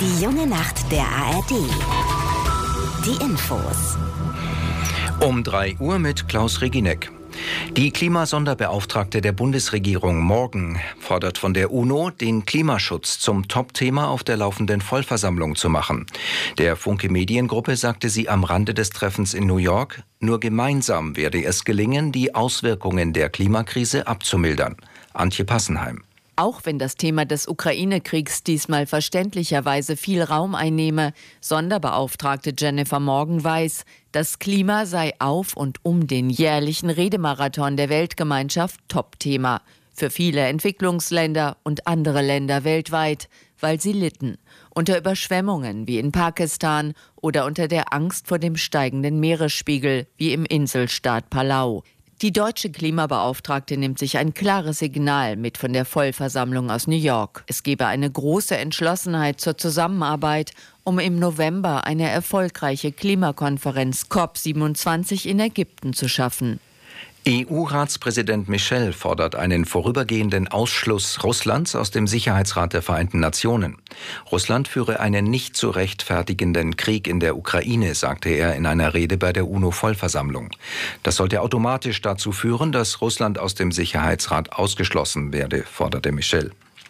Die junge Nacht der ARD. Die Infos. Um 3 Uhr mit Klaus Reginek. Die Klimasonderbeauftragte der Bundesregierung Morgan fordert von der UNO, den Klimaschutz zum Topthema auf der laufenden Vollversammlung zu machen. Der Funke Mediengruppe sagte sie am Rande des Treffens in New York, nur gemeinsam werde es gelingen, die Auswirkungen der Klimakrise abzumildern. Antje Passenheim. Auch wenn das Thema des Ukraine-Kriegs diesmal verständlicherweise viel Raum einnehme, Sonderbeauftragte Jennifer Morgan weiß, das Klima sei auf und um den jährlichen Redemarathon der Weltgemeinschaft Topthema. Für viele Entwicklungsländer und andere Länder weltweit, weil sie litten. Unter Überschwemmungen wie in Pakistan oder unter der Angst vor dem steigenden Meeresspiegel wie im Inselstaat Palau. Die deutsche Klimabeauftragte nimmt sich ein klares Signal mit von der Vollversammlung aus New York. Es gebe eine große Entschlossenheit zur Zusammenarbeit, um im November eine erfolgreiche Klimakonferenz COP27 in Ägypten zu schaffen. EU-Ratspräsident Michel fordert einen vorübergehenden Ausschluss Russlands aus dem Sicherheitsrat der Vereinten Nationen. Russland führe einen nicht zu rechtfertigenden Krieg in der Ukraine, sagte er in einer Rede bei der UNO-Vollversammlung. Das sollte automatisch dazu führen, dass Russland aus dem Sicherheitsrat ausgeschlossen werde, forderte Michel.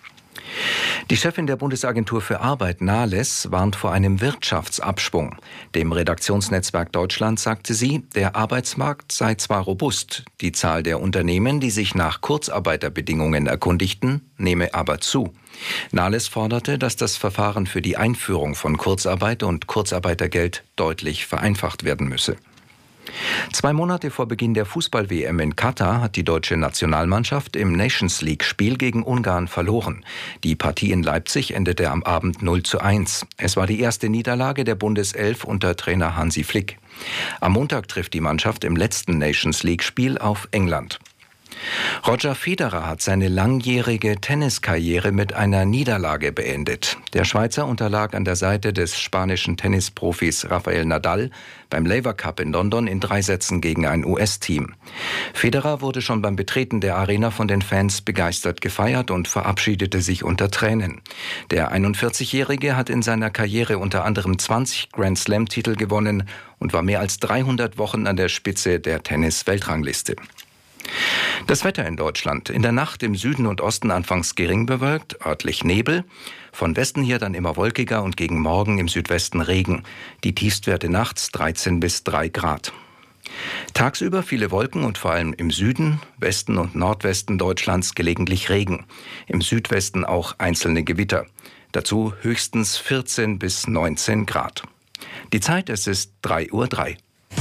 Die Chefin der Bundesagentur für Arbeit, Nahles, warnt vor einem Wirtschaftsabschwung. Dem Redaktionsnetzwerk Deutschland sagte sie, der Arbeitsmarkt sei zwar robust, die Zahl der Unternehmen, die sich nach Kurzarbeiterbedingungen erkundigten, nehme aber zu. Nahles forderte, dass das Verfahren für die Einführung von Kurzarbeit und Kurzarbeitergeld deutlich vereinfacht werden müsse. 2 Monate vor Beginn der Fußball-WM in Katar hat die deutsche Nationalmannschaft im Nations-League-Spiel gegen Ungarn verloren. Die Partie in Leipzig endete am Abend 0:1. Es war die erste Niederlage der Bundeself unter Trainer Hansi Flick. Am Montag trifft die Mannschaft im letzten Nations-League-Spiel auf England. Roger Federer hat seine langjährige Tenniskarriere mit einer Niederlage beendet. Der Schweizer unterlag an der Seite des spanischen Tennisprofis Rafael Nadal beim Laver Cup in London in 3 Sätzen gegen ein US-Team. Federer wurde schon beim Betreten der Arena von den Fans begeistert gefeiert und verabschiedete sich unter Tränen. Der 41-Jährige hat in seiner Karriere unter anderem 20 Grand-Slam-Titel gewonnen und war mehr als 300 Wochen an der Spitze der Tennis-Weltrangliste. Das Wetter in Deutschland. In der Nacht im Süden und Osten anfangs gering bewölkt, örtlich Nebel. Von Westen her dann immer wolkiger und gegen Morgen im Südwesten Regen. Die Tiefstwerte nachts 13 bis 3 Grad. Tagsüber viele Wolken und vor allem im Süden, Westen und Nordwesten Deutschlands gelegentlich Regen. Im Südwesten auch einzelne Gewitter. Dazu höchstens 14 bis 19 Grad. Die Zeit, es ist 3:03 Uhr.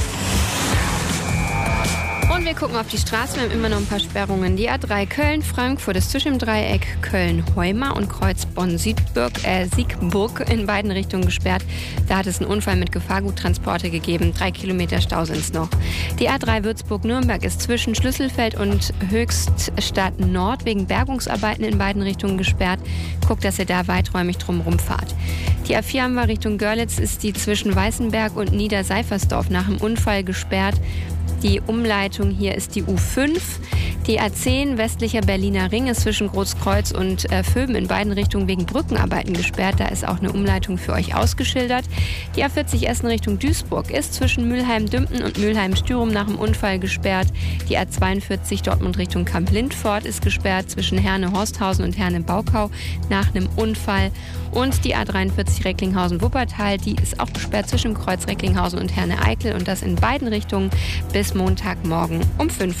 Und wir gucken auf die Straße, wir haben immer noch ein paar Sperrungen. Die A3 Köln-Frankfurt ist zwischen dem Dreieck Köln-Heumar und Kreuz Bonn-Siegburg in beiden Richtungen gesperrt. Da hat es einen Unfall mit Gefahrguttransporter gegeben. 3 Kilometer Stau sind es noch. Die A3 Würzburg-Nürnberg ist zwischen Schlüsselfeld und Höchststadt Nord wegen Bergungsarbeiten in beiden Richtungen gesperrt. Guckt, dass ihr da weiträumig drumherum fahrt. Die A4 haben wir Richtung Görlitz, ist die zwischen Weißenberg und Niederseifersdorf nach dem Unfall gesperrt. Die Umleitung hier ist die U5. Die A10 westlicher Berliner Ring ist zwischen Großkreuz und Vöben in beiden Richtungen wegen Brückenarbeiten gesperrt. Da ist auch eine Umleitung für euch ausgeschildert. Die A40 Essen Richtung Duisburg ist zwischen Mülheim-Dümpen und Mülheim-Stürum nach dem Unfall gesperrt. Die A42 Dortmund Richtung Kamp-Lindfort ist gesperrt zwischen Herne-Horsthausen und Herne-Baukau nach einem Unfall. Und die A43 Recklinghausen-Wuppertal, die ist auch gesperrt zwischen Kreuz Recklinghausen und Herne-Eickel und das in beiden Richtungen bis Montagmorgen um 5.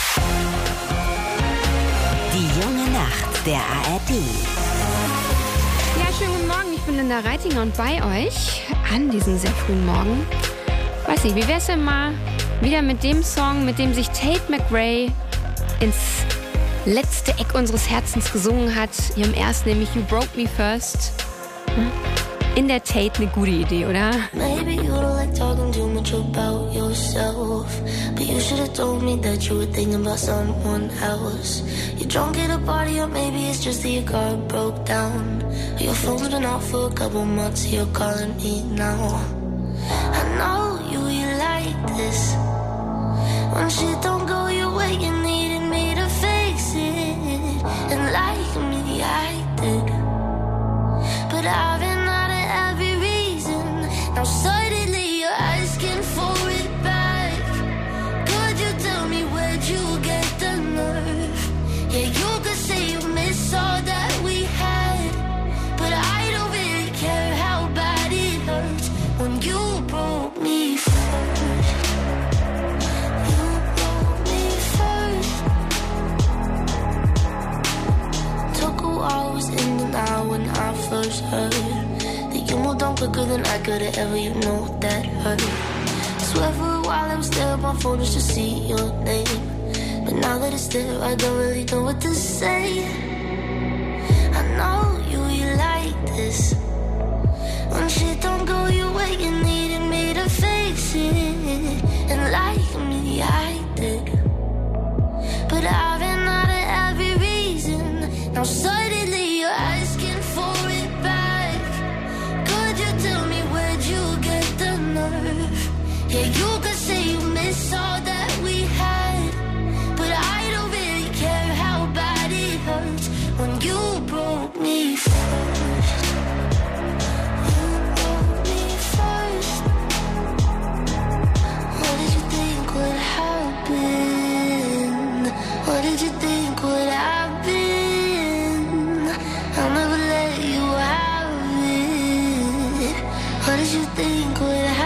Die junge Nacht der ARD. Ja, schönen guten Morgen, ich bin Linda Reitinger und bei euch an diesem sehr frühen Morgen. Weiß nicht, wie wär's denn mal wieder mit dem Song, mit dem sich Tate McRae ins letzte Eck unseres Herzens gesungen hat, ihrem ersten, nämlich You Broke Me First. In der Tate eine gute Idee, oder? Maybe you don't like talking too much about yourself, but you should have told me that you were thinking about someone else. You're drunk at a party, or maybe it's just that your car broke down. Your phone's been off for a couple months, you're calling me now. I know you like this. When shit don't go your way, you needed me to fix it. And like me, I did. But I've been out of like her to ever, you know that hurt. Swear for a while I was staring at my phone just to see your name. But now that it's there, I don't really know what to say. I know you like this. When shit don't go your way, you needed me to fix it. And like me, I did. But I've been out of every reason. Now suddenly you're asking for it back. Could you tell me where'd you get the nerve? Yeah, you could say you miss all that we had, but I don't really care how bad it hurts when you broke me first. You broke me first. What did you think would happen? What did you think would happen? I'll never let you have it. What did you think would happen?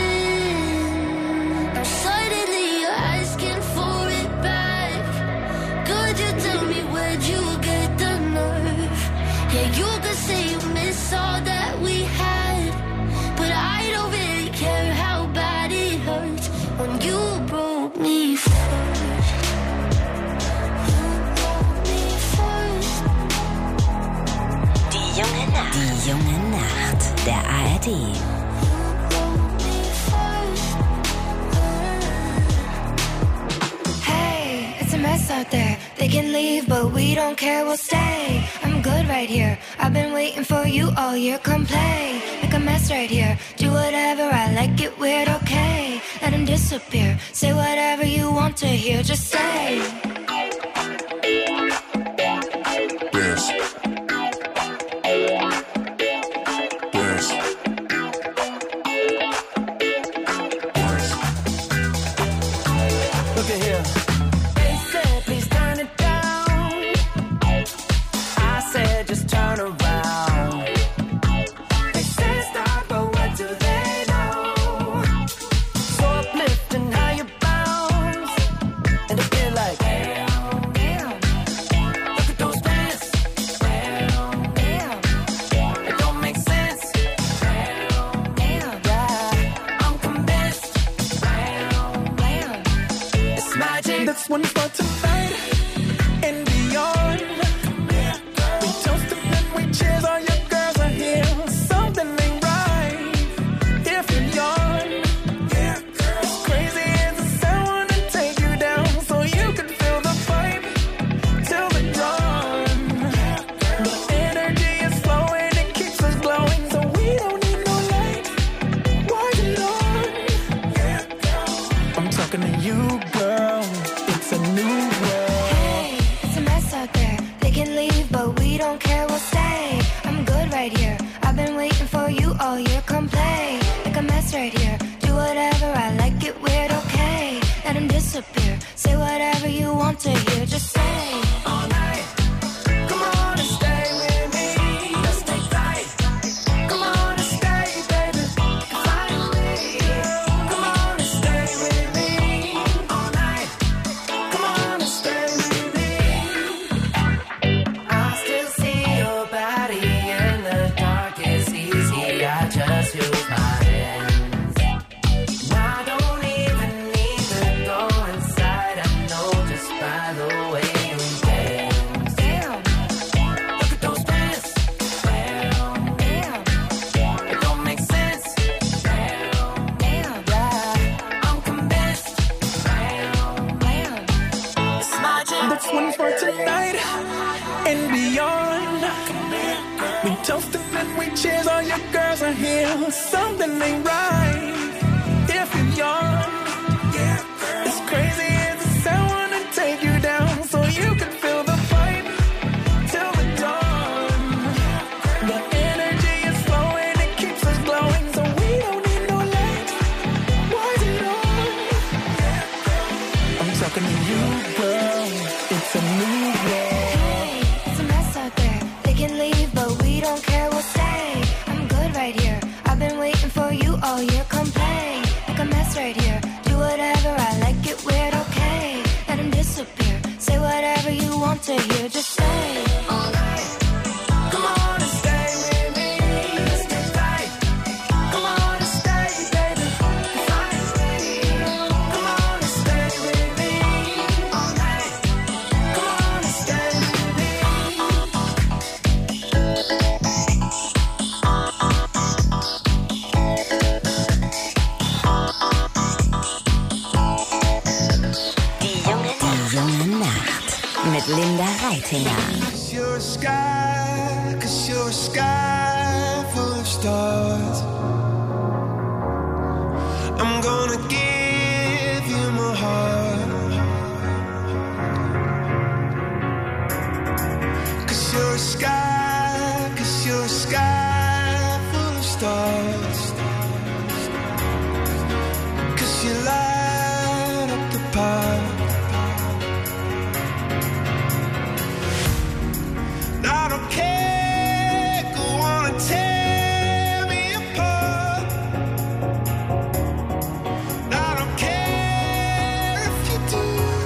Now suddenly you're asking for it back. Could you tell me where'd you get the nerve? Yeah, you could say you miss all that we had, but I don't really care how bad it hurts when you broke me first. Die junge Nacht der ARD. Hey, it's a mess out there. They can leave, but we don't care, we'll stay. I'm good right here. I've been waiting for you all year. Come play, make a mess right here. Do whatever, I like it weird, okay. Let him disappear. Say whatever you want to hear, just say. This one's for tonight and beyond. We toast and we cheers, all your girls are here. Something ain't right if you yawn. As crazy as the sound, wanna take you down so you can feel the vibe till the dawn. The energy is flowing, it keeps us glowing, so we don't need no light. Why you on? I'm talking to you, girl. It's a new world. Hey, it's a mess out there. They can leave, but we don't care, we'll stay. I'm good right here. I've been waiting for you all year. Come play, make a mess right here. Do whatever, I like it weird, okay. Let him disappear. Say whatever you want to hear, just say. All night, come on and stay with me. Let's take flight. Come on and stay, baby. Finally, come on and stay with me. All night, come on and stay with me. I still see your body in the dark. It's easy, I just use my hands. I don't even need to go inside. I know just by the way you dance. Damn, Look at those pants. damn, It don't make sense. damn, Yeah, I'm convinced. damn. It's my jam. This one's for tonight and beyond. We toast and we cheers, all your girls are here. Something ain't right if you yawn. As crazy as the sound, wanna take you down so you can feel the vibe till the dawn. The energy is flowing, it keeps us glowing, so we don't need no light. Why is it on? I'm talking to you, girl. It's a new world. Hey, it's a mess out there. They can leave, but we don't care, we'll stay. I'm good right here. I've been waiting for you all year. Come play, make a mess right here. Do whatever, I like it weird, okay. Let him disappear. Say whatever you want to hear, just say. All night, come on and stay with me. Let's take flight. Come a sky full of stars. I'm gonna give you my heart. 'Cause you're a sky, 'cause you're a sky full of stars. 'Cause you light up the path. I don't care, go on and tear me apart. I don't care if you do.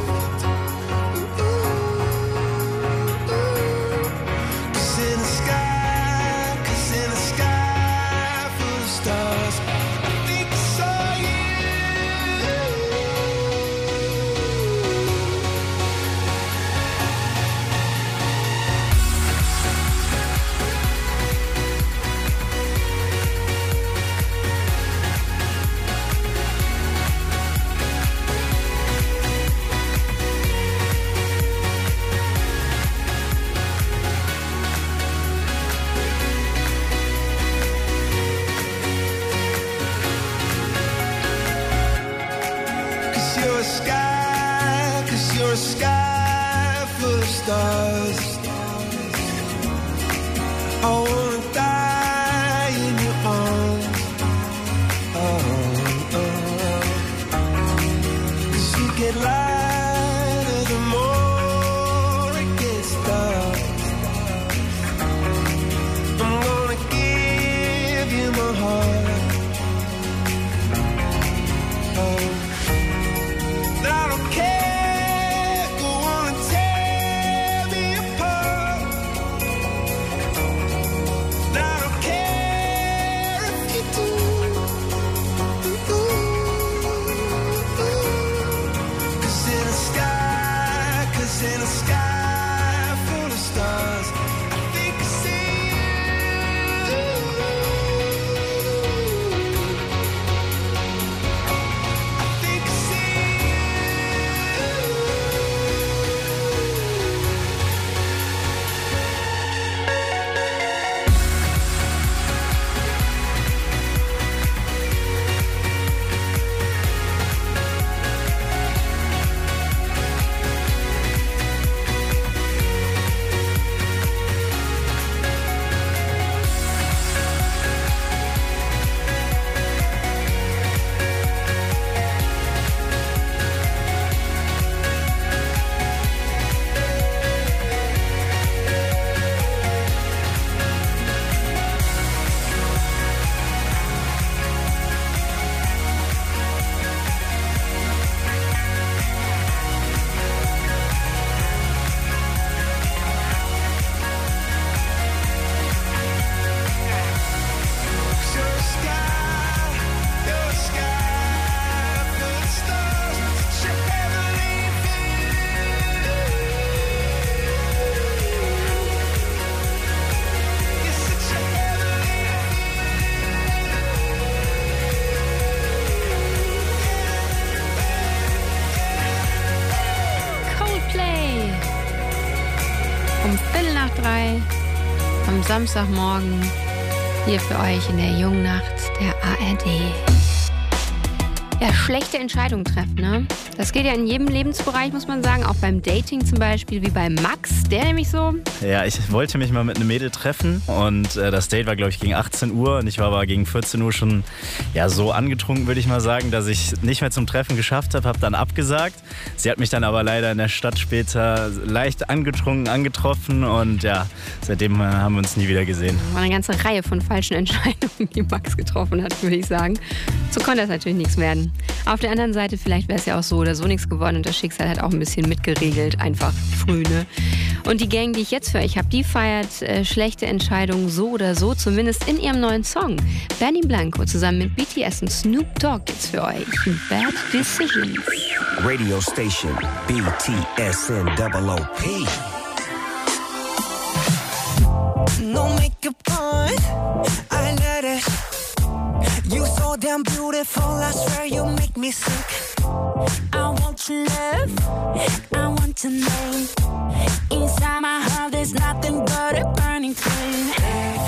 Cause in the sky, full of stars, I think I saw you. Cause you're a sky full of stars. I wanna die in your arms. Cause you get lighter the more it gets dark. I'm gonna give you my heart. I don't care, go on and tear me apart. I don't care if you do. Cause in a sky full of stars, I think I see you. I think I see um 2:45 am Samstagmorgen hier für euch in der Jungnacht der ARD. Ja, schlechte Entscheidungen treffen, ne? Das geht ja in jedem Lebensbereich, muss man sagen, auch beim Dating zum Beispiel, wie bei Max, der nämlich so... Ja, ich wollte mich mal mit einem Mädel treffen und das Date war, glaube ich, gegen 18 Uhr und ich war aber gegen 14 Uhr schon so angetrunken, würde ich mal sagen, dass ich nicht mehr zum Treffen geschafft habe, habe dann abgesagt. Sie hat mich dann aber leider in der Stadt später leicht angetrunken, angetroffen und ja, seitdem haben wir uns nie wieder gesehen. War eine ganze Reihe von falschen Entscheidungen, die Max getroffen hat, würde ich sagen. So konnte das natürlich nichts werden. Auf der anderen Seite, vielleicht wäre es ja auch so oder so nichts geworden und das Schicksal hat auch ein bisschen mitgeregelt, einfach früh, ne? Und die Gang, die ich jetzt für euch habe, die feiert schlechte Entscheidungen so oder so, zumindest in ihrem neuen Song. Benny Blanco zusammen mit BTS und Snoop Dogg jetzt für euch. Bad Decisions. Radio Station BTSNOOP. No makeup on, I let it. You so damn beautiful, I swear you make me sick. I want your love, I want your name. Inside my heart there's nothing but a burning flame.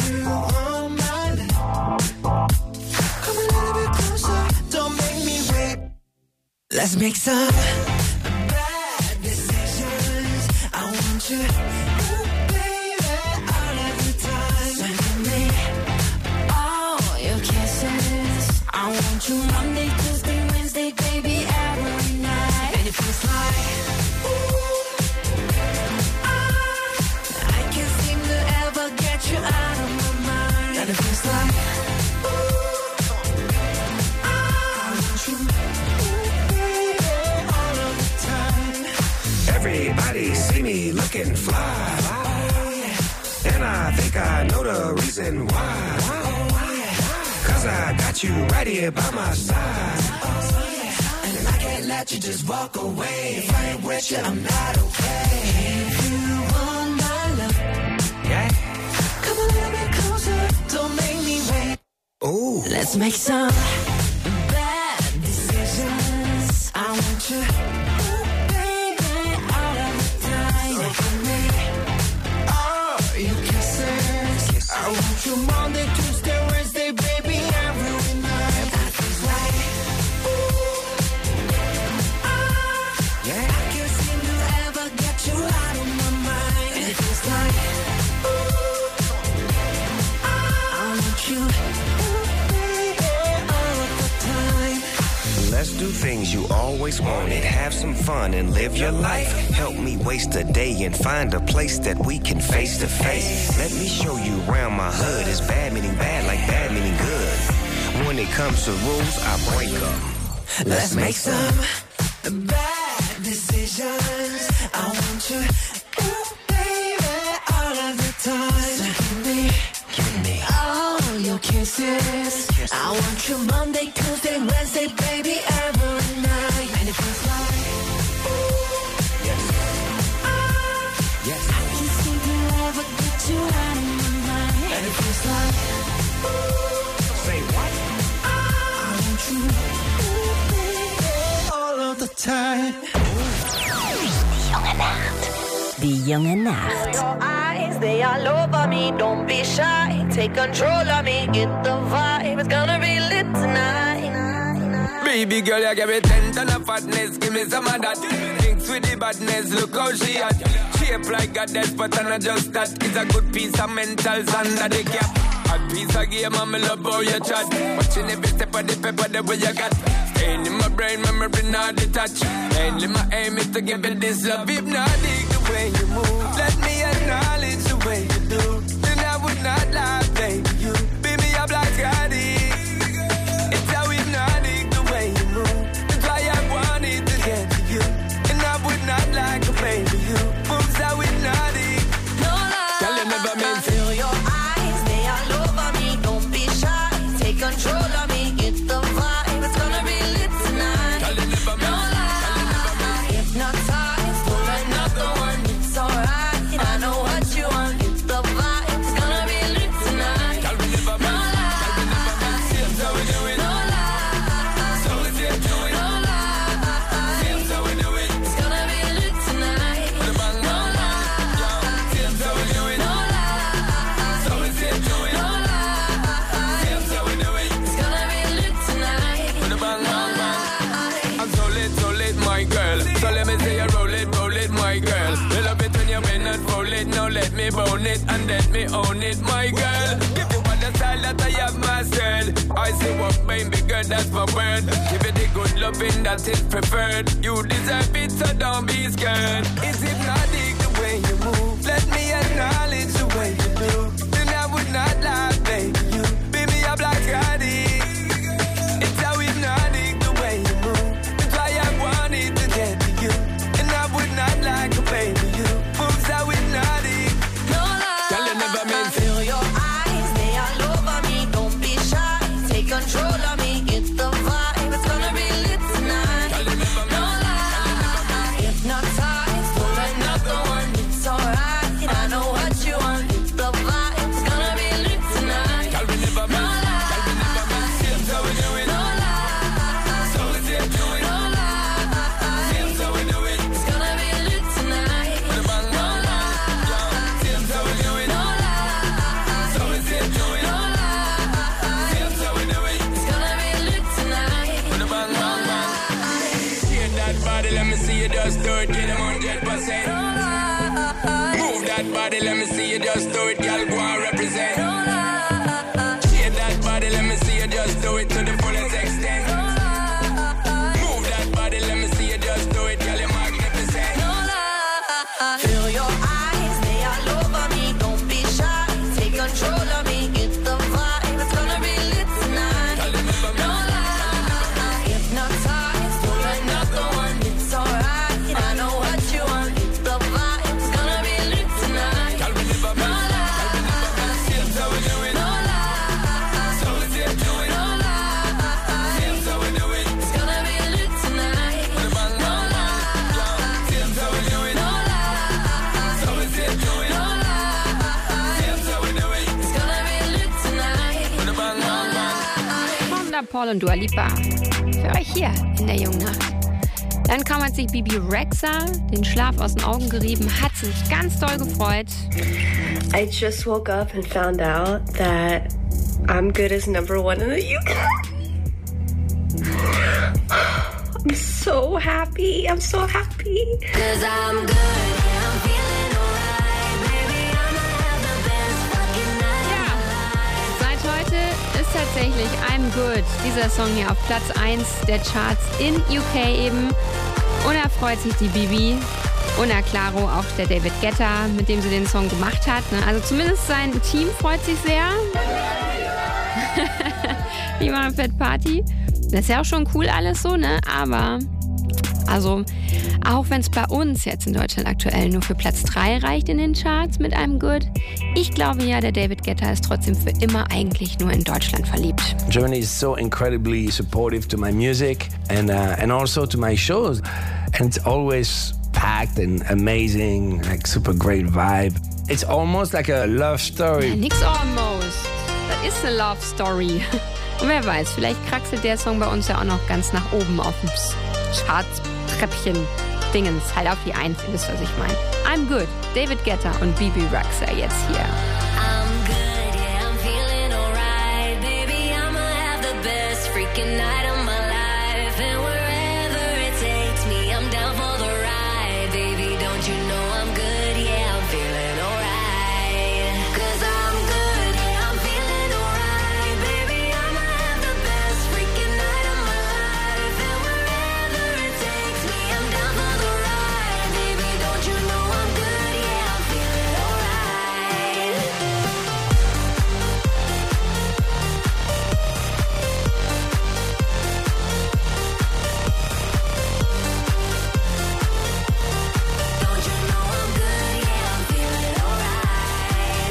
Let's make some bad decisions. I want you, ooh, baby, all of the time. Send me all your kisses. I want you Monday, Tuesday, Wednesday, baby, every night. And it feels like, I can't seem to ever get you out of my mind. And it feels like, I want you. Everybody see me looking fly. And I think I know the reason why. Cause I got you right here by my side. And I can't let you just walk away. If I ain't with you, I'm not okay. If you want my love, yeah, come a little bit closer. Don't make me wait. Ooh. Let's make some bad decisions. I want you, ooh, baby, all of the time. So for me, all your kisses. I want you Monday, Tuesday, Wednesday, baby, every night. That feels right. Yeah. I can't seem to ever get you out of my mind. And it feels like, I want you, baby, all of the time. Let's do things you always wanted. Have some fun and live your life. Help me waste a day and find a place that we can face to face. Let me show you around my hood. It's bad meaning bad like bad meaning good. When it comes to rules, I break them. Let's make some bad decisions. I want you, ooh, baby, all of the time. So give me all your kisses. I want you Monday, Tuesday, Wednesday, baby, every night. And it feels like, Yes. I can't seem to ever get you out of my mind. And it feels like, Say what? I want you, ooh, baby, all of the time. Die junge Nacht. Your eyes, they all over me. Don't be shy. Take control of me. Get the vibe. It's gonna be lit tonight. Baby girl, you give me 10 ton of fatness. Give me some of that. Thinks with the badness. Look how she at. Shape like a death, but I'm not just that. It's a good piece of mentals under the cap. A piece of game, I'm in love how you chat. Watching every step of the paper, the way you got. Staying in my brain, memory not detached. Mainly my aim is to give it this love. If not, dig the way you move. Let me acknowledge the way you do. Then I would not lie, baby. You beat me up like Scotty. It's how hypnotic the way you move. That's why I wanted to get to you. And I would not like a baby. You moves how hypnotic. No lie. Girl, you never meant to. Feel your eyes, they all over me. Don't be shy. Take control of me. Get the vibe. It's gonna be lit tonight. Girl, you never No meant lie. Hypnotized. Pull another one. It's alright. I know what you want. Get the vibe. It's gonna be lit tonight. Girl, we never No meant. lie. Girl, we never meant. Seems how we do it. No lie. So we see it do it. No lie. Seems how we do it. It's gonna be lit tonight. With a bang, No bang, lie. bang. Seems how we do it. No lie. So we see it do it. No lie. Seems how we do it. It's gonna be lit tonight. With a bang, No bang, bang. lie. I'm so lit, my girl. So let me say you roll it, my girl. You love it when you bend and roll it. Now let me bone it and let me own it, my girl. Give you all the style that I have mastered. I say what, baby girl, that's my word. Give you the good loving that is preferred. You deserve it, so don't be scared. It's hypnotic the way you move. Let me acknowledge the way you do. Then I would not lie, baby. You beat me up like Scotty. It's how hypnotic the way you move. That's why I wanted to get to you. And I would not like a baby. You moves how hypnotic. No lie. Girl, you never meant to. Feel your eyes, they all over me. Don't be shy. Take control of me. Get the vibe. It's gonna be lit tonight. Girl, you never No meant. lie. Hypnotized. Pull another one. It's alright. I know what you want. Get the vibe. just do it, girl, go and represent. Shake that body, let me see you just do it to the fullest extent. Move that body, let me see you just do it, girl, you're magnificent. Feel your eyes, they all over me. Don't be shy, take control of me. Get the vibe, it's gonna be lit tonight. No lie, hypnotize, pull another one. It's alright, I know what you want. Get the vibe, it's gonna be lit tonight. No lie, here's how we do it. No lie, so we do it. No lie, here's how we do it. It's gonna be lit tonight. No lie, here's how we do it. No lie, so we do it. No lie, here's how we do it. It's gonna be lit tonight. Wonder Paul und Dua Lipa. Für euch hier in der jungen Nacht. Dann kaum hat sich Bibi Rexha den Schlaf aus den Augen gerieben, hat sich ganz doll gefreut. I just woke up and found out that I'm Good is #1 in the UK. I'm so happy. I'm so happy. 'Cause I'm good, yeah, I'm feeling alright. Baby, I'ma have the best fucking night. Seit heute ist tatsächlich I'm Good, dieser Song hier auf Platz 1 der Charts in UK eben. Und da freut sich die Bibi. Und na klaro, auch der David Guetta, mit dem sie den Song gemacht hat. Ne? Also zumindest sein Team freut sich sehr. Die machen Fett Party. Das ist ja auch schon cool alles so, ne? Aber, also, auch wenn es bei uns jetzt in Deutschland aktuell nur für Platz 3 reicht in den Charts mit einem Good, ich glaube ja, der David Guetta ist trotzdem für immer eigentlich nur in Deutschland verliebt. Germany is so incredibly supportive to my music and also to my shows. And it's always packed and amazing, like super great vibe. It's almost like a love story. Ja, nix almost. Das ist eine Love Story. Und wer weiß, vielleicht kraxelt der Song bei uns ja auch noch ganz nach oben auf dem Charts-Treppchen-Dingens. Halt auf die 1, ihr wisst, was ich meine. I'm Good, David Guetta und Bibi Rexha jetzt hier. I'm good, yeah, I'm feeling alright. Baby, I'ma have the best freaking night of my life. And wherever it takes me, I'm down for the ride. Baby, don't you know I'm good, yeah, I'm feeling alright. 'Cause I'm good, yeah, I'm feeling alright. Baby, I'ma have the best freaking night of my life. And wherever it takes me, I'm down for the ride. Baby, don't you know I'm good, yeah, I'm feeling alright. Don't you know I'm good, yeah, I'm feeling alright.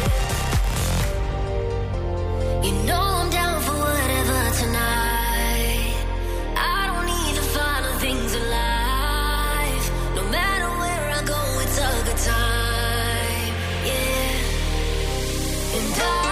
You know I'm down for whatever tonight. I don't need the final things in life. No matter where I go, it's a good time. Yeah. And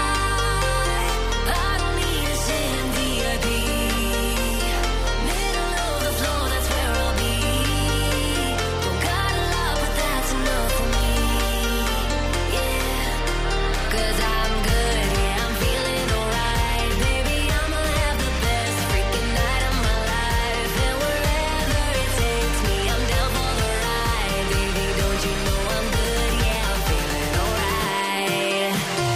I don't need to sit in VIP. Middle of the floor, that's where I'll be. Don't got a lot, but that's enough for me. Yeah. 'Cause I'm good, yeah, I'm feeling alright. Baby, I'ma have the best freaking night of my life. And wherever it takes me, I'm down for the ride. Baby, don't you know I'm good, yeah, I'm feeling alright.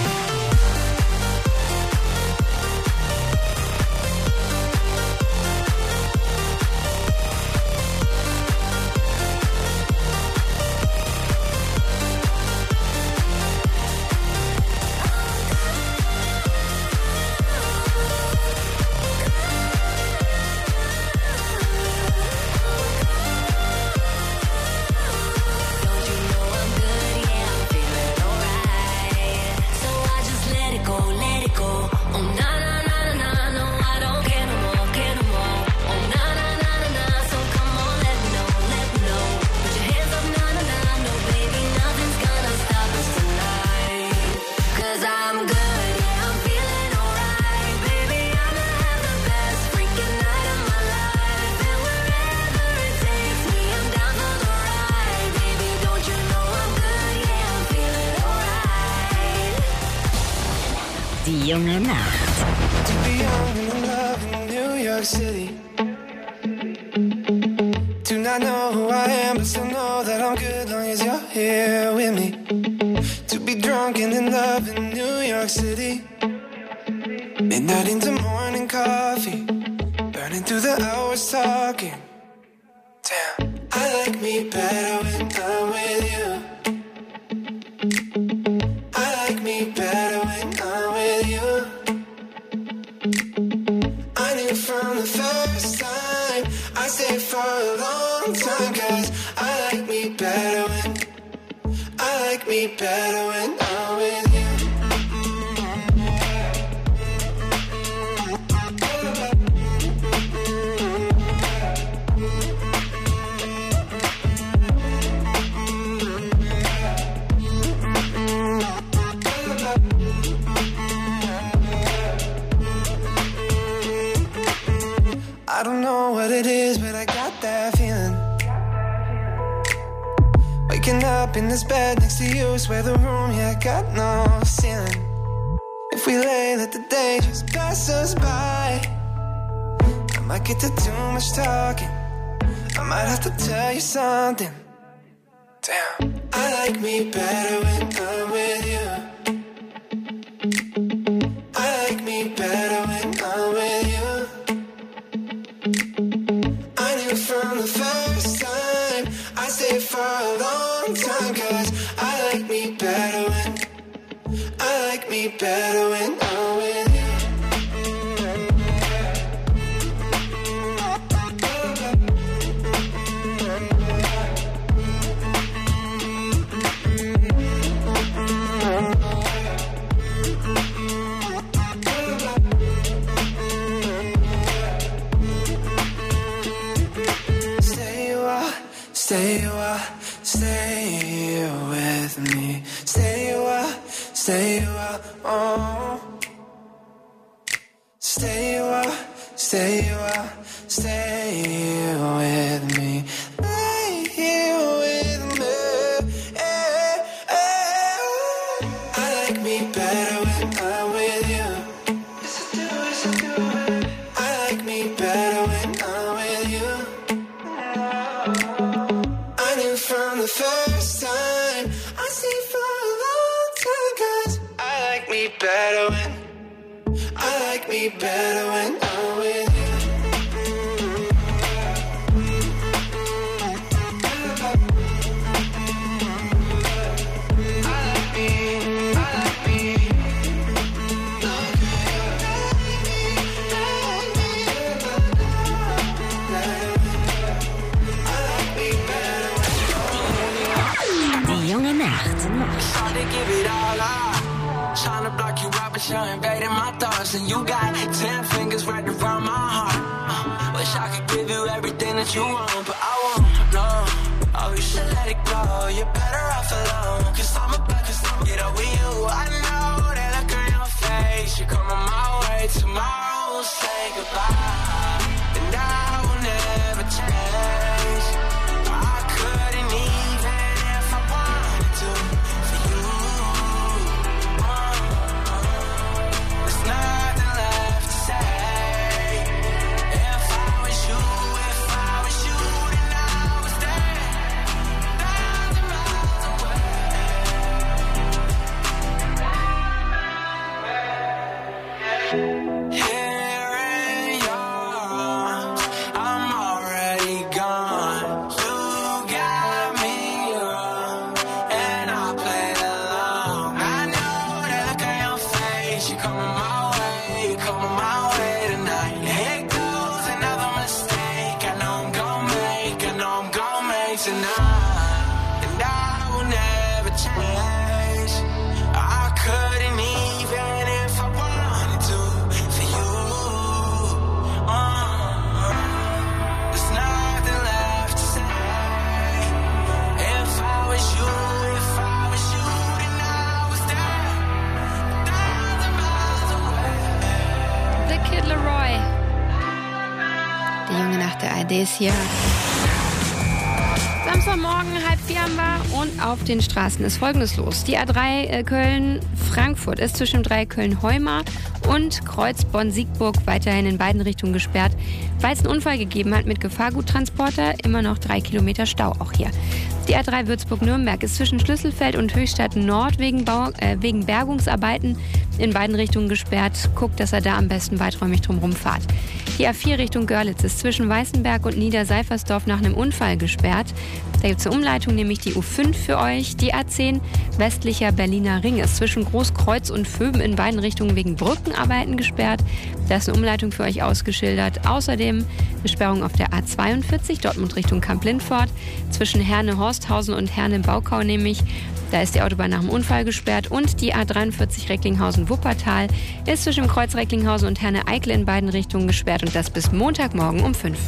Don't you know I'm good, yeah, I'm feeling alright. So I just let it go, let it go. Oh na na na na na, no, I don't care no more, care no more. Oh na na na na na, so come on, let me know, let me know. Put your hands up, na na na, no baby, nothing's gonna stop us tonight. 'Cause I'm good, yeah, I'm feeling alright. Baby, I'ma have the best freaking night of my life. And wherever it takes me, I'm down for the ride. Baby, don't you know I'm good, yeah, I'm feeling alright. Die junge Nacht. To be young and in love in New York City. Do not know who I am, but still know that I'm good long as you're here with me. To be drunk and in love in New York City. Midnight into morning coffee, burning through the hours talking. Damn, I like me better when I'm with you. I like me better when I'm with you. I knew from the first time I stayed for a long time, 'cause I like me better when I'm with you. I don't know what it is, but I got that feeling. Waking up in this bed next to you, swear the room, yeah, got no ceiling. If we lay, let the day just pass us by. I might get to too much talking, I might have to tell you something. Damn, I like me better when I'm with you. I like me better when I'm with you. I knew from the first time I stayed for a long time, 'cause I like me better when I'm with you. Stay with me. Stay a while, oh. Stay a while, stay with me. Lay here with me. I like me better when I'm with you. I like me better when I'm with you. I knew from the first time I stayed for a long time, 'cause I like me better when I'm with you. Die Junge Nacht. Trying to block you out, but you're invading my thoughts. And you got 10 fingers right around my heart. Wish I could give you everything that you want, but I won't, no. Oh, you should let it go, you're better off alone. 'Cause I'm about to get over you. I know that look on your face. You're coming my way, tomorrow we'll say goodbye. And I will never change. I couldn't even if I wanted to. For you, there's nothing left to say. If I was you, then I was there, 1,000 miles away. Here in your arms, I'm already gone. You got me wrong, and I played along. I know that look on your face. You're coming my way tonight. Here goes another mistake. I know I'm gonna make tonight. And I will never change. I couldn't even if I wanted to. For you, there's nothing left to say. If I was you, then I was there, 1,000 miles away. The Kid Leroy. Die Junge Nacht der ARD ist hier. Samstagmorgen, 3:30 haben wir und auf den Straßen ist Folgendes los. Die A3 Köln-Frankfurt ist zwischen dem Dreieck Köln-Heumar und Kreuz Bonn-Siegburg weiterhin in beiden Richtungen gesperrt, weil es einen Unfall gegeben hat mit Gefahrguttransporter. Immer noch 3 Kilometer Stau auch hier. Die A3 Würzburg-Nürnberg ist zwischen Schlüsselfeld und Höchstadt Nord wegen Bergungsarbeiten in beiden Richtungen gesperrt. Guckt, dass ihr da am besten weiträumig drumherum fahrt. Die A4 Richtung Görlitz ist zwischen Weißenberg und Niederseifersdorf nach einem Unfall gesperrt. Da gibt es eine Umleitung, nämlich die U5 für euch. Die A10 westlicher Berliner Ring ist zwischen Großkreuz und Vöben in beiden Richtungen wegen Brückenarbeiten gesperrt. Da ist eine Umleitung für euch ausgeschildert. Außerdem eine Sperrung auf der A42 Dortmund Richtung Kamp-Lindfort zwischen Herne-Horsthausen und Herne-Baukau nämlich. Da ist die Autobahn nach dem Unfall gesperrt und die A43 Recklinghausen-Wuppertal ist zwischen Kreuz Recklinghausen und Herne-Eikle in beiden Richtungen gesperrt und das bis Montagmorgen um 5.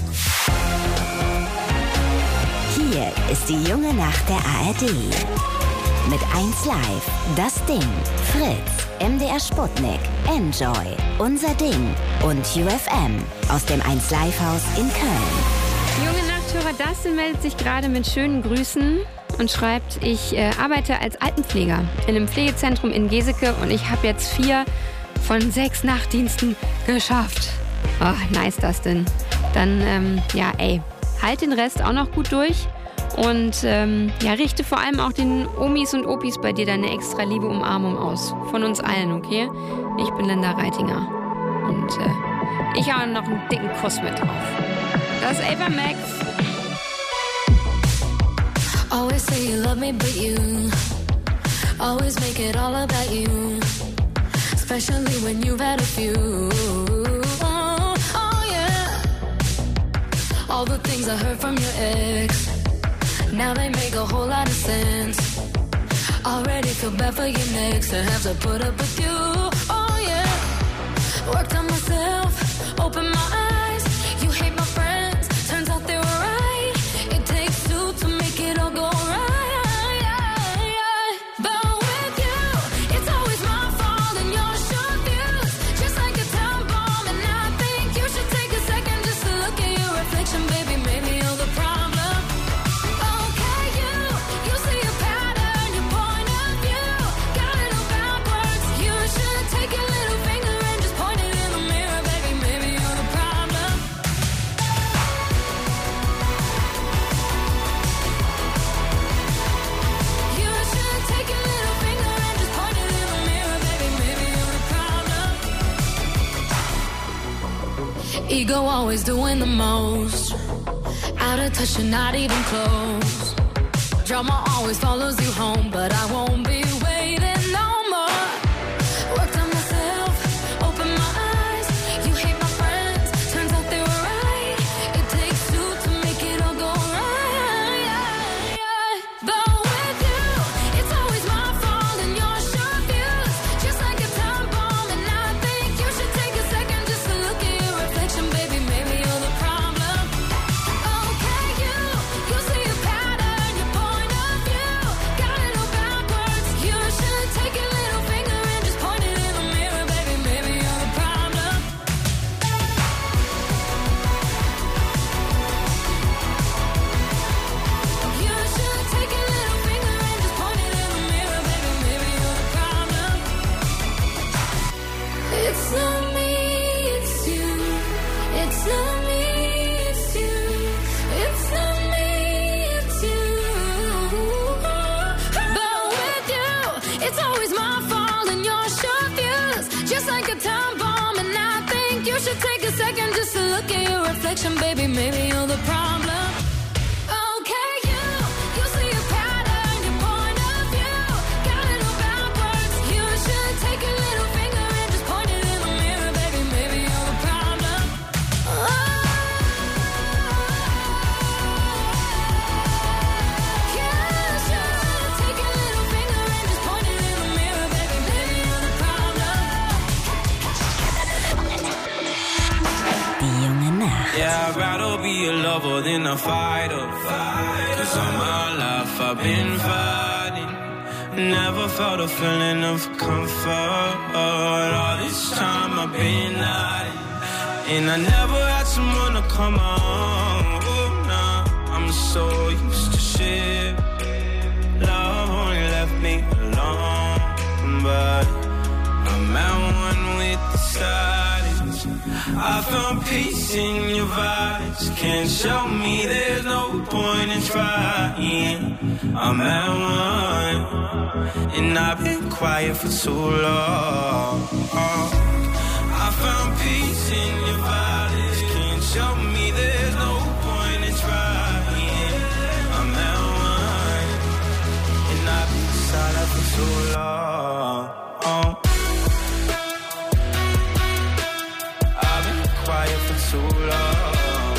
Hier ist die junge Nacht der ARD. Mit 1 Live, Das Ding, Fritz, MDR Sputnik, Enjoy, Unser Ding und UFM aus dem 1 Live Haus in Köln. Junge Nachthörer Dustin meldet sich gerade mit schönen Grüßen und schreibt, ich arbeite als Altenpfleger in einem Pflegezentrum in Geseke und ich habe jetzt 4 von 6 Nachtdiensten geschafft. Oh, nice, Dustin. Dann, halt den Rest auch noch gut durch und richte vor allem auch den Omis und Opis bei dir deine extra liebe Umarmung aus. Von uns allen, okay? Ich bin Linda Reitinger und ich hau noch einen dicken Kuss mit drauf. Das ist Ava Max. Always say you love me, but you always make it all about you. Especially when you've had a few. Oh yeah. All the things I heard from your ex, now they make a whole lot of sense. Already feel bad for you next to have to put up with you. Oh yeah. Worked on myself, open my eyes. You hate my friends, turns out they were right. It takes two to make it all go right. But with you, it's always my fault and your short views, just like a time bomb. And I think you should take a second just to look at your reflection, baby. Maybe you're the problem. Okay, you see a pattern, your point of view got it all backwards. You should take your little finger and just point it in the mirror, baby. Maybe you're the problem. You should take your little finger and just point it in the mirror, baby. Maybe you're the problem. Ego always doing the most. Out of touch and not even close. Drama always follows you home, but I won't be waiting no more. Worked on myself, open my eyes. You hate my friends, turns out they were right. It takes two to make it all go right. But with you, it's always my fault and your short views, just like a time bomb. And I think you should take a second just to look at your reflection, baby. Maybe you're the problem. Okay, you see a pattern, your point of view got it all backwards. You should take your little finger and just point it in the mirror, baby. Maybe you're the problem. You should take your little finger and just point it in the mirror, baby. Maybe you're the problem. It's not me, it's you. It's not me, it's you. It's not me, it's you. But with you, it's always my fault and your short views, just like a time bomb. And I think you should take a second just to look at your reflection, baby. Maybe you're the problem. Okay, you see a pattern, your point of view got it all backwards. You should take your little finger and just point it in the mirror, baby. Maybe you're the problem. You should take your little finger and just point it in the mirror, baby. Maybe you're the problem. Die junge Nacht. Yeah, I'd rather be a lover than a fighter. Cause all my life I've been fighting. Never felt a feeling of comfort. All this time I've been hiding. And I never had someone to come on. Oh, nah, I'm so used to shit. Love only left me alone. But I'm at one with the silence. I found peace in your vibes. Can't show me there's no point in trying. I'm at one, and I've been quiet for too long. I found peace in your vibes. Can't show me there's no point in trying. I'm at one, and I've been silent for too long. I've been quiet for too long.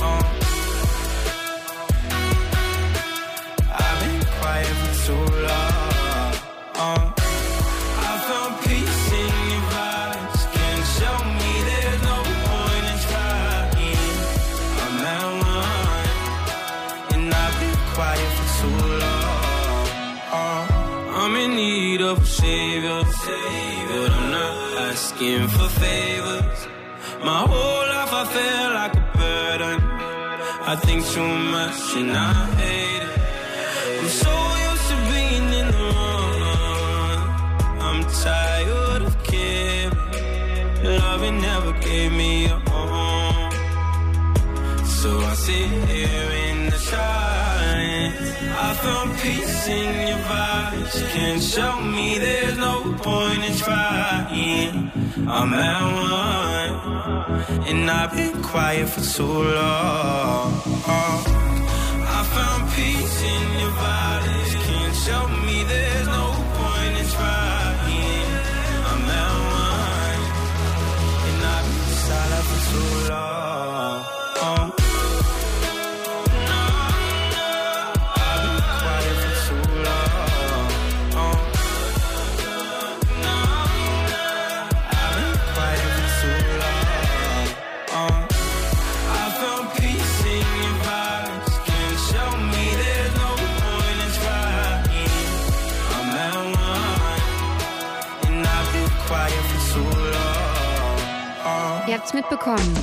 I've been quiet for too long. I found peace in your vibes. Can't show me there's no point in trying. I'm at one, and I've been quiet for too long. I'm in need of a savior, but I'm not asking for favors. My whole life I feel like a burden. I think too much and I hate it. I'm so used to being in the wrong. I'm tired of caring. Loving never gave me a home. So I sit here in the silence. I found peace in your vibes. Can't show me there's no point in trying. I'm at one, and I've been quiet for too long. I found peace in your vibes. Can't show me there's no point in trying. I'm at one, and I've been silent for too long. Ihr habt's mitbekommen.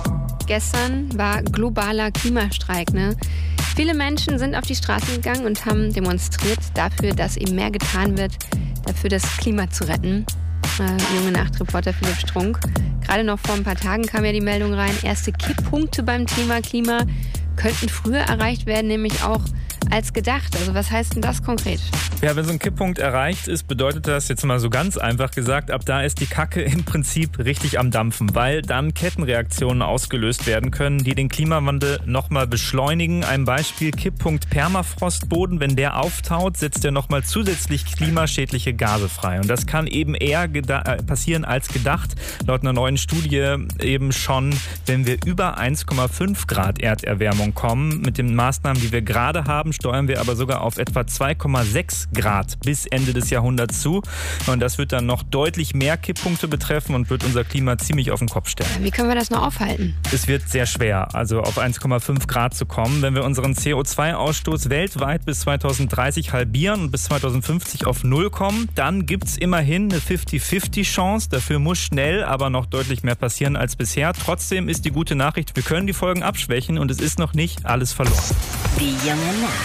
Gestern war globaler Klimastreik, ne? Viele Menschen sind auf die Straße gegangen und haben demonstriert dafür, dass eben mehr getan wird, dafür das Klima zu retten. Junge Nacht-Reporter Philipp Strunk. Gerade noch vor ein paar Tagen kam ja die Meldung rein, erste Kipppunkte beim Thema Klima könnten früher erreicht werden, nämlich auch als gedacht. Also was heißt denn das konkret? Ja, wenn so ein Kipppunkt erreicht ist, bedeutet das jetzt mal so ganz einfach gesagt, ab da ist die Kacke im Prinzip richtig am Dampfen, weil dann Kettenreaktionen ausgelöst werden können, die den Klimawandel nochmal beschleunigen. Ein Beispiel: Kipppunkt Permafrostboden. Wenn der auftaut, setzt er nochmal zusätzlich klimaschädliche Gase frei. Und das kann eben eher passieren als gedacht. Laut einer neuen Studie eben schon, wenn wir über 1,5 Grad Erderwärmung kommen. Mit den Maßnahmen, die wir gerade haben, steuern wir aber sogar auf etwa 2,6 Grad bis Ende des Jahrhunderts zu. Und das wird dann noch deutlich mehr Kipppunkte betreffen und wird unser Klima ziemlich auf den Kopf stellen. Wie können wir das noch aufhalten? Es wird sehr schwer, also auf 1,5 Grad zu kommen. Wenn wir unseren CO2-Ausstoß weltweit bis 2030 halbieren und bis 2050 auf Null kommen, dann gibt es immerhin eine 50-50-Chance. Dafür muss schnell aber noch deutlich mehr passieren als bisher. Trotzdem ist die gute Nachricht, wir können die Folgen abschwächen und es ist noch nicht alles verloren. Die junge Nacht.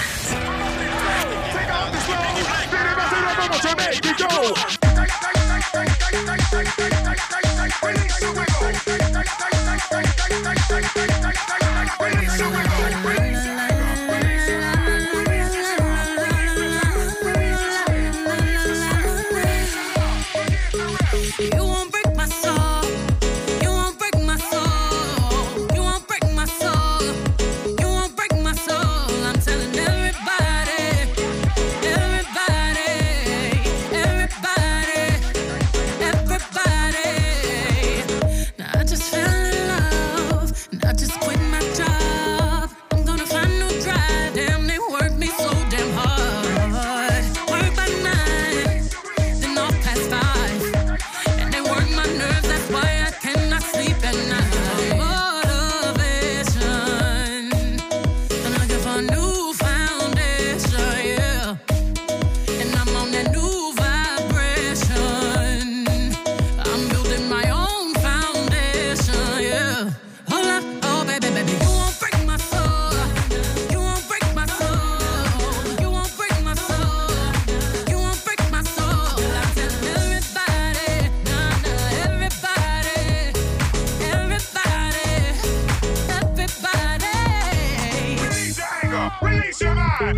Everybody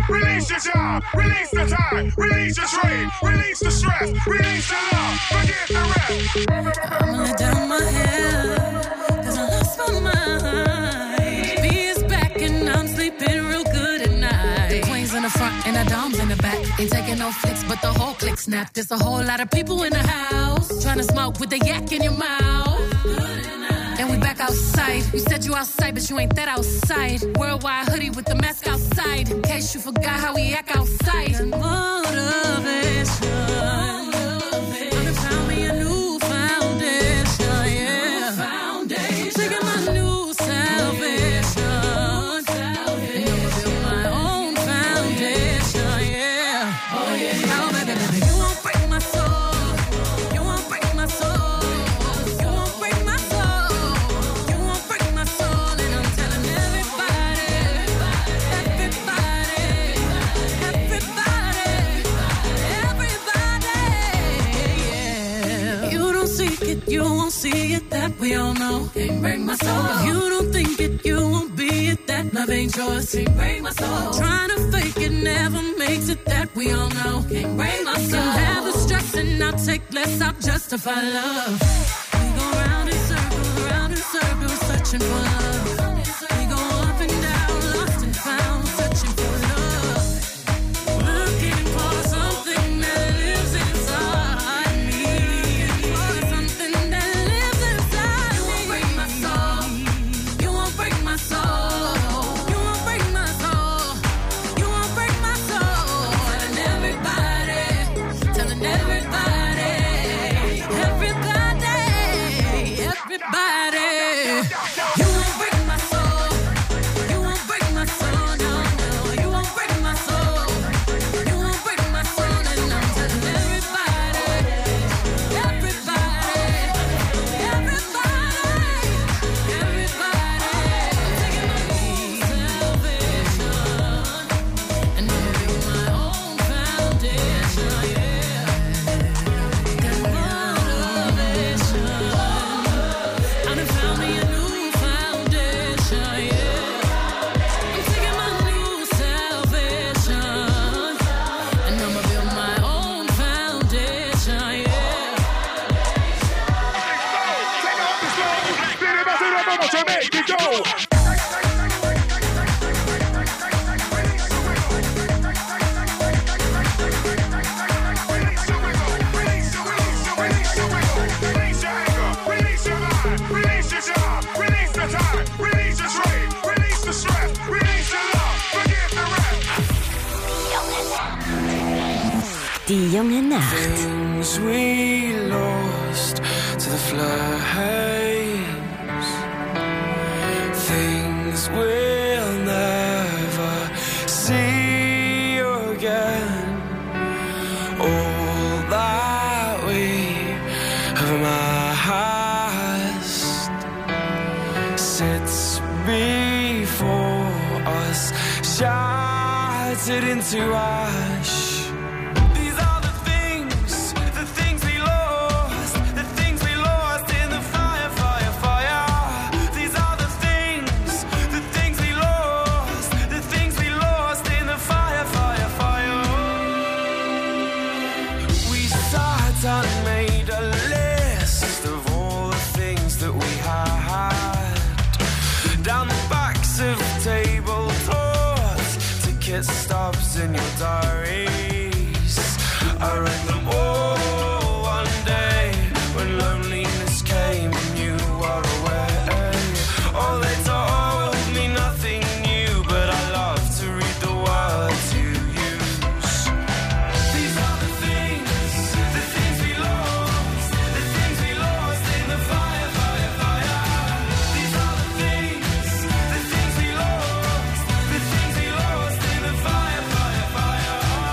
release your job, release the time, release your trade, release the stress, release the love, forget the rest. I'ma let down my hair, cause I lost my mind. B is back and I'm sleeping real good at night. The queen's in the front and the dom's in the back. Ain't taking no flicks, but the whole click snapped. There's a whole lot of people in the house trying to smoke with the yak in your mouth. And we back outside. You said you outside, but you ain't that outside. Worldwide hoodie with the mask outside. In case you forgot how we act outside. Motivation. I found me a new foundation, yeah. Taking my new salvation. And I'ma build my own foundation, yeah. Oh yeah. Oh baby, baby, you won't break my soul. You won't break my soul. You won't break my soul. You won't break my soul. And I'm telling everybody, yeah. You don't seek it, you won't see it, that we all know. Can't break my soul. If you don't think it, you won't be it, that love ain't yours. Can't break my soul. Trying to fake it never makes it, that we all know. Can't break my soul. Can have the stress and I'll take less, I'll justify love. We go round in circles, searching for love. We go up and down, lost and found, searching for love. Looking for something that lives inside me. For something that lives inside me. You won't break my soul. You won't break my soul. You won't break my soul. You won't break my soul. Telling everybody, telling everybody, everybody, everybody. You won't break my soul. You won't break my soul. No, no. You won't break my soul. You won't break my soul. And I'm telling everybody, everybody, everybody, taking my own salvation. And I'ma build my own foundation, yeah. Got motivation. I done found me a new foundation, yeah. I'm taking my new salvation. And I'ma build my own foundation, yeah. Vamos a México. Release your anger, release your mind, release your job, release the time, release your trade, release the stress, release your love, forget the rest. Die junge Nacht. Things we lost to the flames. Things we'll never see again. All that we have amassed sits before us, shattered into ash. These are the things we lost, the things we lost in the fire, fire, fire. These are the things we lost, the things we lost in the fire, fire, fire. We sat and made a list of all the things that we had down the backs of tabletops, ticket stubs in your diaries. I read them all one day when loneliness came and you were away. Oh, they told me nothing new, but I love to read the words you use. These are the things we lost, the things we lost in the fire, fire, fire. These are the things we lost, the things we lost in the fire, fire, fire.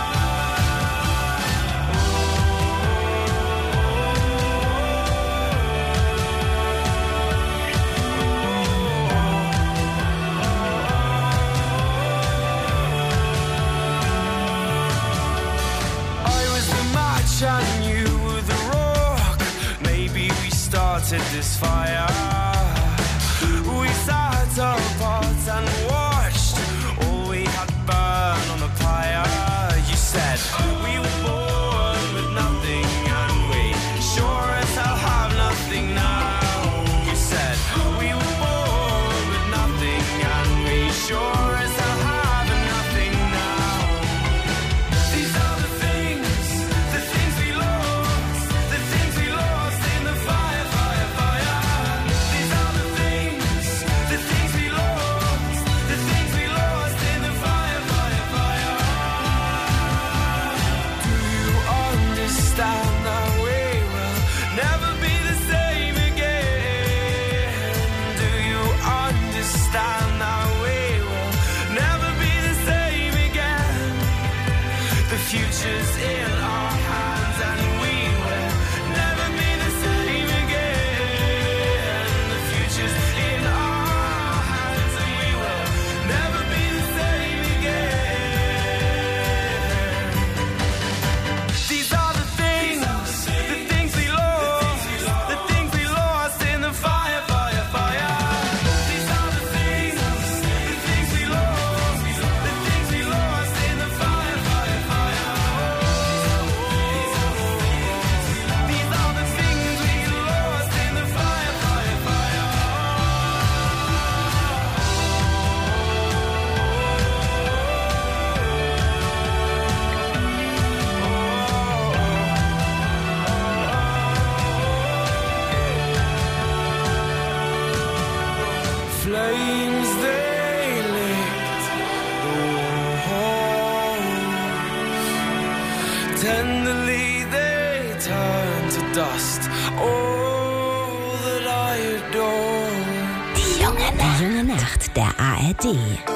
I was the match and you were the rock. Maybe we started this fire. We sat apart and watched all we had burn on the pile. future's in our hands and we will never be the same again. The future's in our hands and we will never be the same again. These are the things we lost, the things we lost in the fire, fire, fire. These are the things we lost, the things we lost in the fire, fire, fire. These are the things we lost in the fire, fire, fire. Flames they lit the walls. Tenderly they turn to dust. All that I adore. Die junge Nacht der ARD.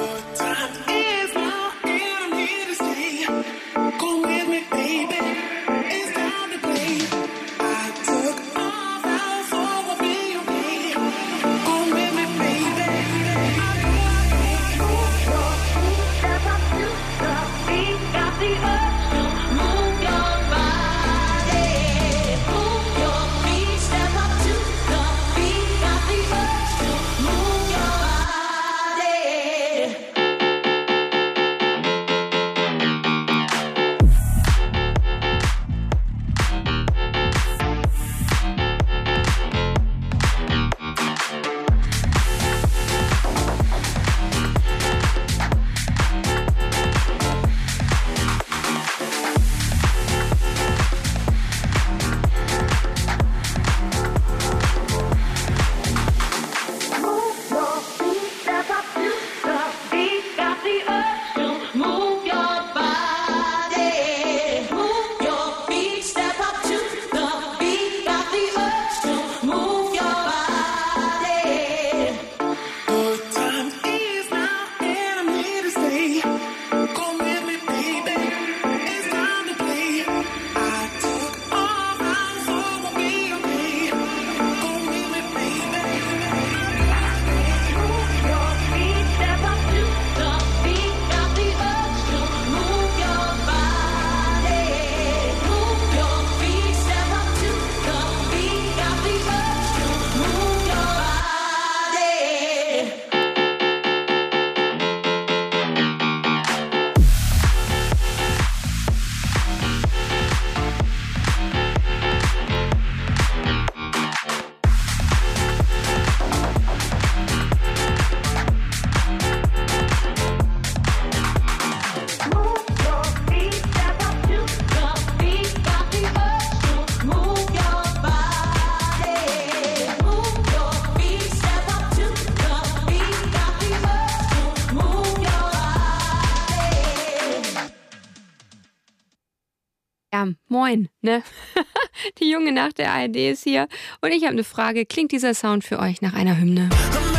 Ja, moin, ne? Die junge Nacht der ARD ist hier und ich habe eine Frage. Klingt dieser Sound für euch nach einer Hymne?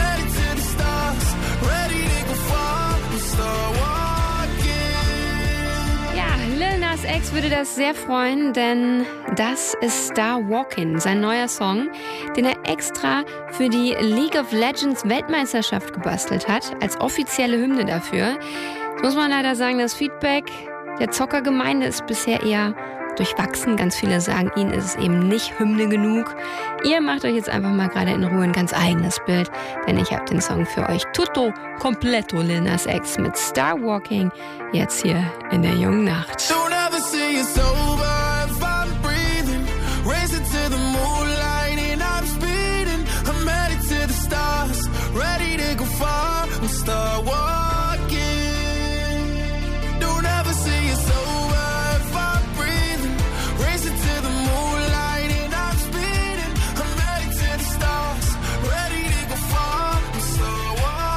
Ja, Lil Nas X würde das sehr freuen, denn das ist Star Walking, sein neuer Song, den er extra für die League of Legends Weltmeisterschaft gebastelt hat, als offizielle Hymne dafür. Jetzt muss man leider sagen, das Feedback der Zockergemeinde ist bisher eher durchwachsen. Ganz viele sagen, ihnen ist es eben nicht Hymne genug. Ihr macht euch jetzt einfach mal gerade in Ruhe ein ganz eigenes Bild, denn ich habe den Song für euch tutto completo Lil Nas X mit Star Walking jetzt hier in der jungen Nacht. Don't ever say it's over if I'm breathing. Racing to the moonlight and I'm speeding. I'm headed to the stars, ready to go far and start walking. Don't ever say it's over if I'm breathing. Racing to the moonlight and I'm speeding. I'm headed to the stars, ready to go far and start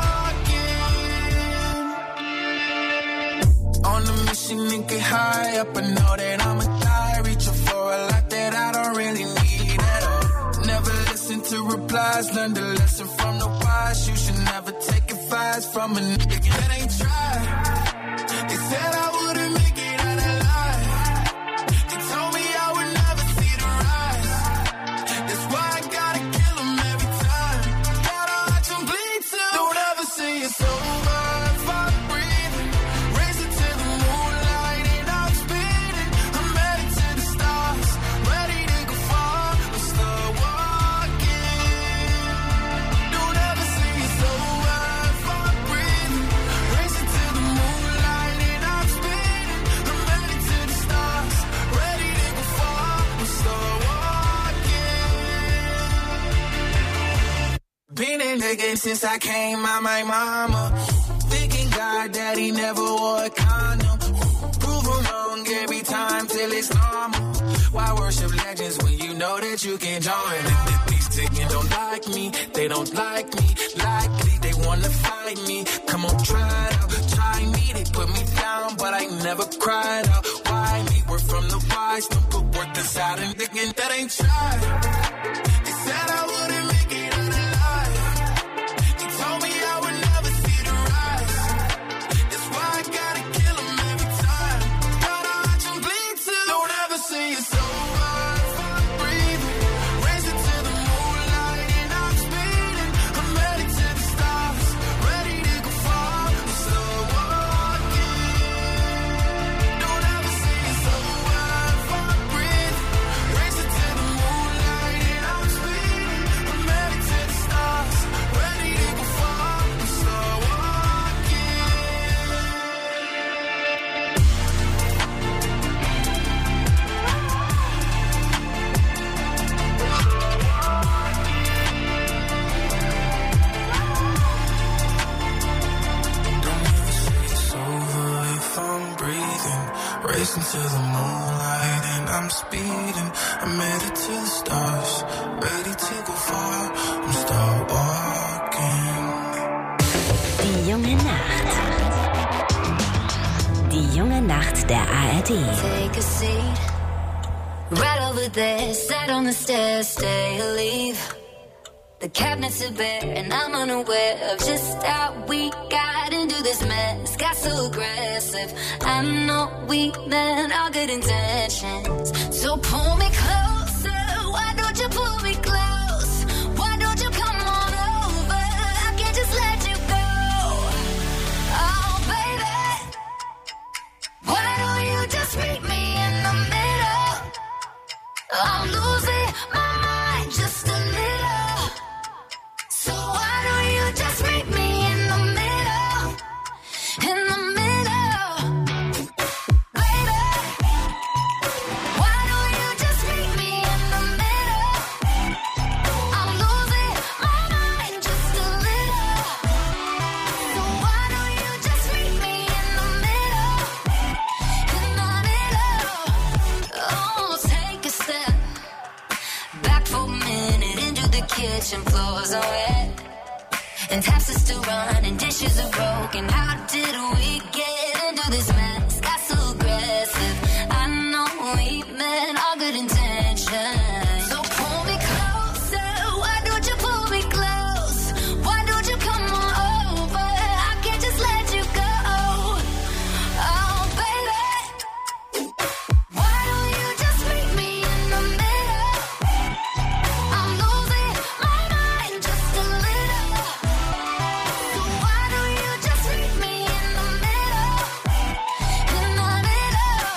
walking. On a mission and get high up, I know that I'ma die. Reaching for a lot that I don't really need at all. Never listen to replies, learn the lesson from the wise. You should never take advice from a nigga that ain't tried. They said I wouldn't make it out alive. been thinking since I came out my mama. Thinking God that he never wore a condom. Prove him wrong every time till it's normal. Why worship legends when you know that you can join? These tickets don't like me, they don't like me. Likely they wanna fight me. Come on, try it out, try me. They put me down, but I never cried out. Why me? We're from the wise, don't put work aside and thinking that ain't tried. They said I wouldn't make it out alive. They told me I would never see the rise. That's why I gotta kill them every time. Gotta watch them bleed too. Don't ever say it's over. Fuck breathing. Raise it to the moonlight and I'm speeding. I'm headed to the stars, ready to go far. I'm slow walking. Don't ever say it's over. Fuck breathing. Raise it to the moonlight and I'm speeding. I'm headed to the stars, ready to go far. I'm slow walking. It's over if I'm breathing. Racing to the moonlight and I'm speeding. I'm headed to the stars, ready to go far. I'm start walking. Die junge Nacht. Die junge Nacht der ARD. Take a seat. Right over there, sat on the stairs, stay or leave. The cabinets are bare and I'm unaware of just how we got into this mess. Got so aggressive. I know we meant all good intentions. So pull me closer. Why don't you pull me close? Why don't you come on over? I can't just let you go. Oh, baby. Why don't you just meet me in the middle? I'm losing my mind just a little. So why don't you just meet me in the middle? In the middle. Baby. Why don't you just meet me in the middle? I'm losing my mind just a little. So why don't you just meet me in the middle? In the middle. Oh, take a step back for a minute into the kitchen, floors are wet and taps are still running, dishes are broken. How did we get into this mess? Got so aggressive. I know we meant all good intentions. So pull me closer. Why don't you pull me close? Why don't you come on over? I can't just let you go. Oh, baby. Why don't you just meet me in the middle? I'm losing my mind just a little. So why don't you just meet me in the middle? In the middle.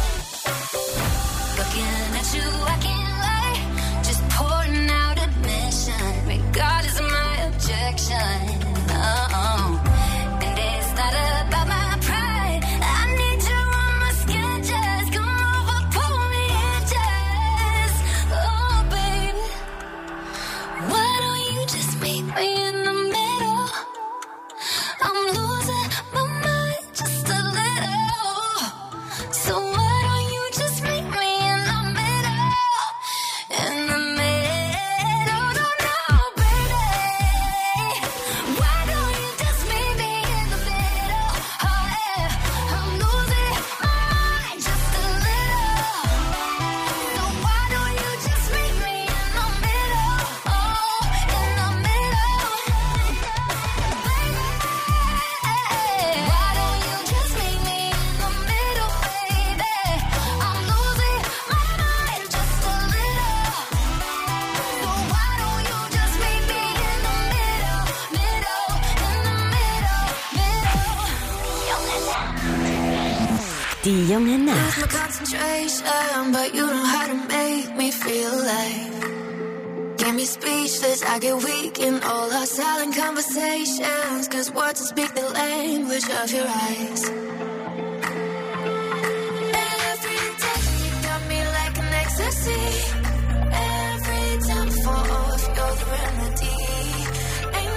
Looking at you, I can't lie. Just pouring out admission, regardless of my objection. Oh, and it's not about my pride. I need you on my skin, just come over, pull me in, just. Oh, baby. Why don't you just meet me in the middle? I'm losing my mind just a little. So why don't you just meet me in the middle? In the middle, no, baby. Why don't you just meet me in the middle? Oh, yeah. I'm losing my mind just a little. So why don't you just meet me in the middle? Oh, in the middle. Baby. Why don't you just meet me in the middle, baby? I'm losing my mind just a little. So why don't you just meet me in the middle, in the middle. Die junge Lose Nacht. my concentration, but you know how to make me feel like. Get me speechless, I get weak in all our silent conversations. Cause words don't speak the language of your eyes. Every day you got me like an ecstasy. Every time I fall off, you're the remedy. Ain't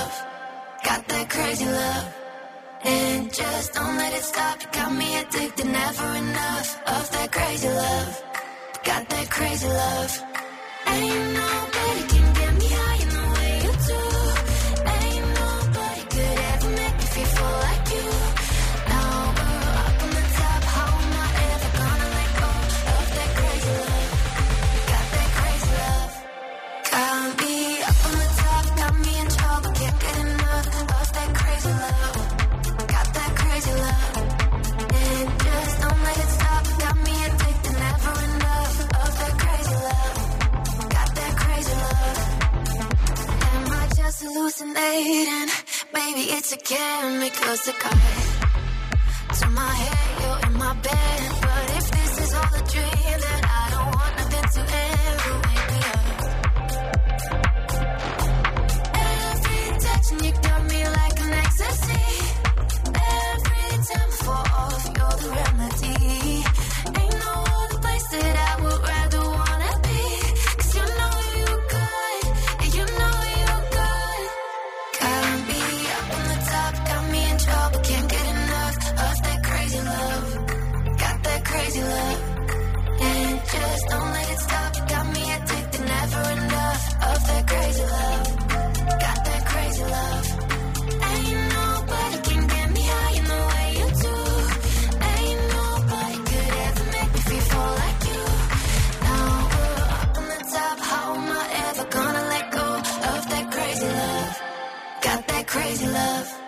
love. Got that crazy love. And just don't let it stop. You got me addicted, never enough of that crazy love. Got that crazy love. Ain't nobody can get me high in the way you do. Ain't nobody could ever make me feel full like you. Now we're up on the top. How am I ever gonna let go of that crazy love? Got that crazy love. Got me up on the top, got me in trouble. Can't get enough of that crazy love. Got that crazy love. And just don't let it stop. Got me addicted, never enough of that crazy love. Got that crazy love. Am I just hallucinating? Maybe it's a chemical cigar to my head, you're in my bed. But if this is all a dream, then I don't want nothing to ever wake me up. Every touch and you got me like an ecstasy. Every time I fall off, you're the remedy. Ain't no other place that I would rather wanna be. 'Cause you know you're good, and you know you're good. Got me up on the top, got me in trouble. Can't get enough of that crazy love. Got that crazy love. And just don't let it stop. You got me addicted, never enough of that crazy love. Got that crazy love. Ain't nobody can get me high in the way you do. Ain't nobody could ever make me feel full like you. Now we're up on the top. How am I ever gonna let go of that crazy love? Got that crazy love.